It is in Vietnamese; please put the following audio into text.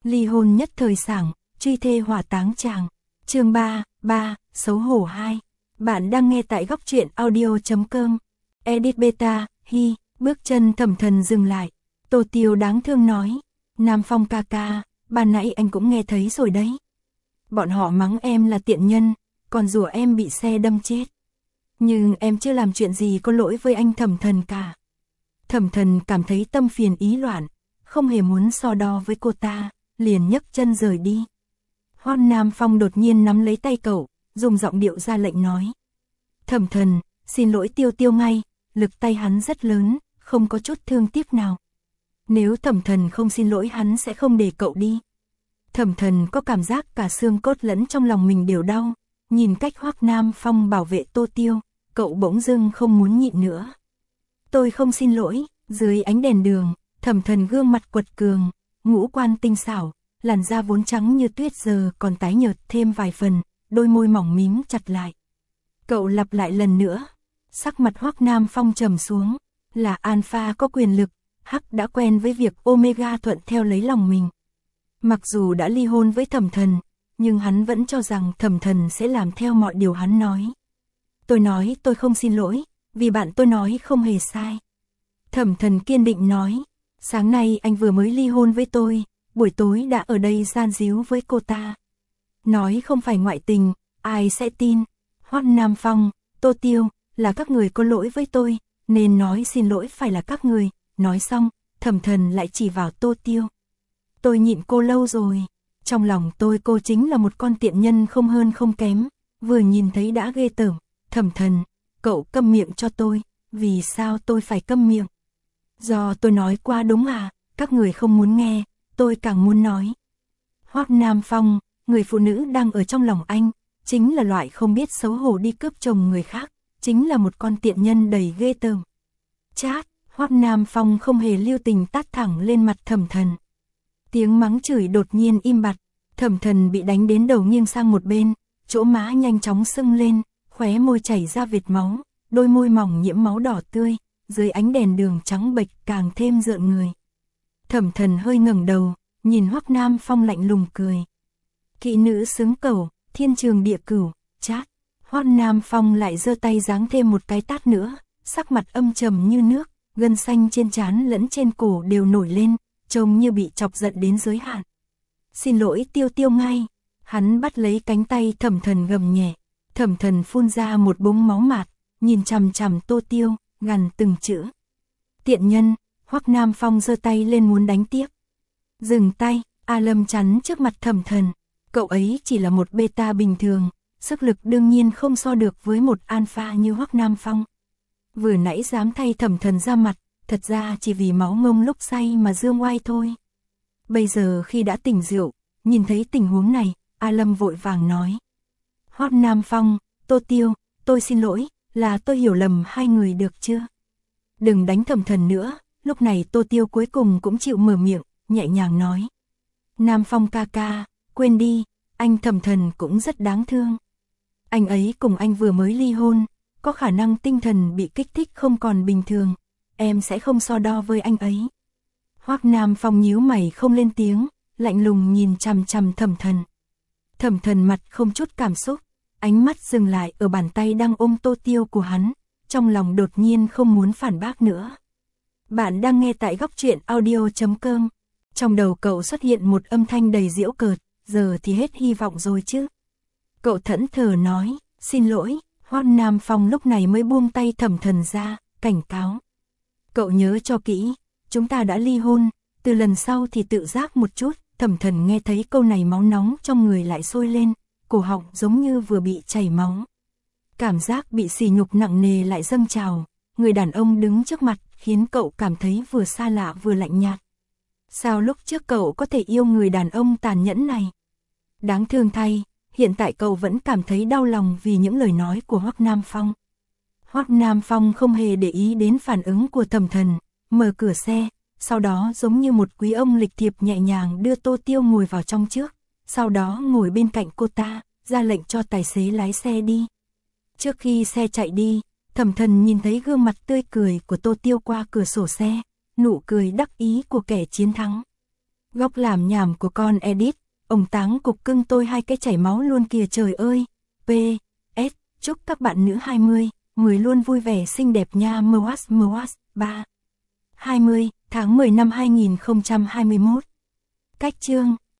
ly hôn nhất thời sảng, truy thê hỏa táng chàng. Chương 3, xấu hổ 2. Bạn đang nghe tại góc truyện audio.com. Edit beta, bước chân Thẩm Thần dừng lại. Tô Tiêu đáng thương nói, Nam Phong ca ca, ban nãy anh cũng nghe thấy rồi đấy. Bọn họ mắng em là tiện nhân, còn rủa em bị xe đâm chết. Nhưng em chưa làm chuyện gì có lỗi với anh Thẩm Thần cả. Thẩm Thần cảm thấy tâm phiền ý loạn, không hề muốn so đo với cô ta, liền nhấc chân rời đi. Hoan Nam Phong đột nhiên nắm lấy tay cậu, dùng giọng điệu ra lệnh nói. Thẩm Thần, xin lỗi Tiêu Tiêu ngay, lực tay hắn rất lớn, không có chút thương tiếc nào. Nếu Thẩm Thần không xin lỗi hắn sẽ không để cậu đi. Thẩm Thần có cảm giác cả xương cốt lẫn trong lòng mình đều đau, nhìn cách Hoắc Nam Phong bảo vệ Tô Tiêu, cậu bỗng dưng không muốn nhịn nữa. Tôi không xin lỗi. Dưới ánh đèn đường, Thẩm Thần gương mặt quật cường, ngũ quan tinh xảo, làn da vốn trắng như tuyết giờ còn tái nhợt thêm vài phần, đôi môi mỏng mím chặt lại. Cậu lặp lại lần nữa, sắc mặt Hoắc Nam Phong trầm xuống, là Alpha có quyền lực, Hắc đã quen với việc Omega thuận theo lấy lòng mình. Mặc dù đã ly hôn với Thẩm Thần, nhưng hắn vẫn cho rằng Thẩm Thần sẽ làm theo mọi điều hắn nói. Tôi nói tôi không xin lỗi, vì bạn tôi nói không hề sai. Thẩm Thần kiên định nói, sáng nay anh vừa mới ly hôn với tôi, buổi tối đã ở đây gian díu với cô ta. Nói không phải ngoại tình, ai sẽ tin. Hoắc Nam Phong, Tô Tiêu, là các người có lỗi với tôi, nên nói xin lỗi phải là các người. Nói xong, Thẩm Thần lại chỉ vào Tô Tiêu. Tôi nhịn cô lâu rồi, trong lòng tôi cô chính là một con tiện nhân không hơn không kém, vừa nhìn thấy đã ghê tởm. Thẩm Thần, cậu câm miệng cho tôi, vì sao tôi phải câm miệng? Do tôi nói qua đúng à, các người không muốn nghe, tôi càng muốn nói. Hoắc Nam Phong, người phụ nữ đang ở trong lòng anh, chính là loại không biết xấu hổ đi cướp chồng người khác, chính là một con tiện nhân đầy ghê tởm. Chát, Hoắc Nam Phong không hề lưu tình tát thẳng lên mặt Thẩm Thần. Tiếng mắng chửi đột nhiên im bặt, Thẩm Thần bị đánh đến đầu nghiêng sang một bên, chỗ má nhanh chóng sưng lên, khóe môi chảy ra vệt máu, đôi môi mỏng nhiễm máu đỏ tươi, dưới ánh đèn đường trắng bệch càng thêm rợn người. Thẩm Thần hơi ngẩng đầu, nhìn Hoắc Nam Phong lạnh lùng cười. Kỵ nữ xứng cẩu, thiên trường địa cửu, chát. Hoắc Nam Phong lại giơ tay giáng thêm một cái tát nữa, sắc mặt âm trầm như nước, gân xanh trên trán lẫn trên cổ đều nổi lên, trông như bị chọc giận đến giới hạn. Xin lỗi Tiêu Tiêu ngay. Hắn bắt lấy cánh tay Thẩm Thần gầm nhẹ. Thẩm Thần phun ra một búng máu mạt, nhìn chằm chằm Tô Tiêu, gằn từng chữ. Tiện nhân. Hoắc Nam Phong giơ tay lên muốn đánh tiếp. Dừng tay, A Lâm chắn trước mặt Thẩm Thần. Cậu ấy chỉ là một beta bình thường, sức lực đương nhiên không so được với một alpha như Hoắc Nam Phong. Vừa nãy dám thay Thẩm Thần ra mặt, thật ra chỉ vì máu ngông lúc say mà dương oai thôi. Bây giờ khi đã tỉnh rượu, nhìn thấy tình huống này, A Lâm vội vàng nói. Hoắc Nam Phong, Tô Tiêu, tôi xin lỗi, là tôi hiểu lầm hai người được chưa? Đừng đánh Thẩm Thần nữa. Lúc này Tô Tiêu cuối cùng cũng chịu mở miệng, nhẹ nhàng nói. Nam Phong ca ca, quên đi, anh Thẩm Thần cũng rất đáng thương. Anh ấy cùng anh vừa mới ly hôn, có khả năng tinh thần bị kích thích không còn bình thường, em sẽ không so đo với anh ấy. Hoắc Nam Phong nhíu mày không lên tiếng, lạnh lùng nhìn chằm chằm Thẩm Thần. Thẩm Thần mặt không chút cảm xúc, ánh mắt dừng lại ở bàn tay đang ôm Tô Tiêu của hắn, trong lòng đột nhiên không muốn phản bác nữa. Bạn đang nghe tại góc truyện audio.com. Trong đầu cậu xuất hiện một âm thanh đầy giễu cợt, giờ thì hết hy vọng rồi chứ. Cậu thẫn thờ nói, xin lỗi. Hoắc Nam Phong lúc này mới buông tay Thẩm Thần ra, cảnh cáo. Cậu nhớ cho kỹ, chúng ta đã ly hôn, từ lần sau thì tự giác một chút. Thẩm Thần nghe thấy câu này máu nóng trong người lại sôi lên, cổ họng giống như vừa bị chảy máu. Cảm giác bị sỉ nhục nặng nề lại dâng trào, người đàn ông đứng trước mặt khiến cậu cảm thấy vừa xa lạ vừa lạnh nhạt. Sao lúc trước cậu có thể yêu người đàn ông tàn nhẫn này? Đáng thương thay, hiện tại cậu vẫn cảm thấy đau lòng vì những lời nói của Hoắc Nam Phong. Hoắc Nam Phong không hề để ý đến phản ứng của Thẩm Thần, mở cửa xe, sau đó giống như một quý ông lịch thiệp nhẹ nhàng đưa Tô Tiêu ngồi vào trong trước, sau đó ngồi bên cạnh cô ta, ra lệnh cho tài xế lái xe đi. Trước khi xe chạy đi, Thẩm Thần nhìn thấy gương mặt tươi cười của Tô Tiêu qua cửa sổ xe, nụ cười đắc ý của kẻ chiến thắng. Góc làm nhảm của con edit, ông Táng cục cưng tôi hai cái chảy máu luôn kìa trời ơi. PS, chúc các bạn nữ 20, 10 luôn vui vẻ xinh đẹp nha. Mwas 3. 20 tháng 10 năm 2021. Cách chương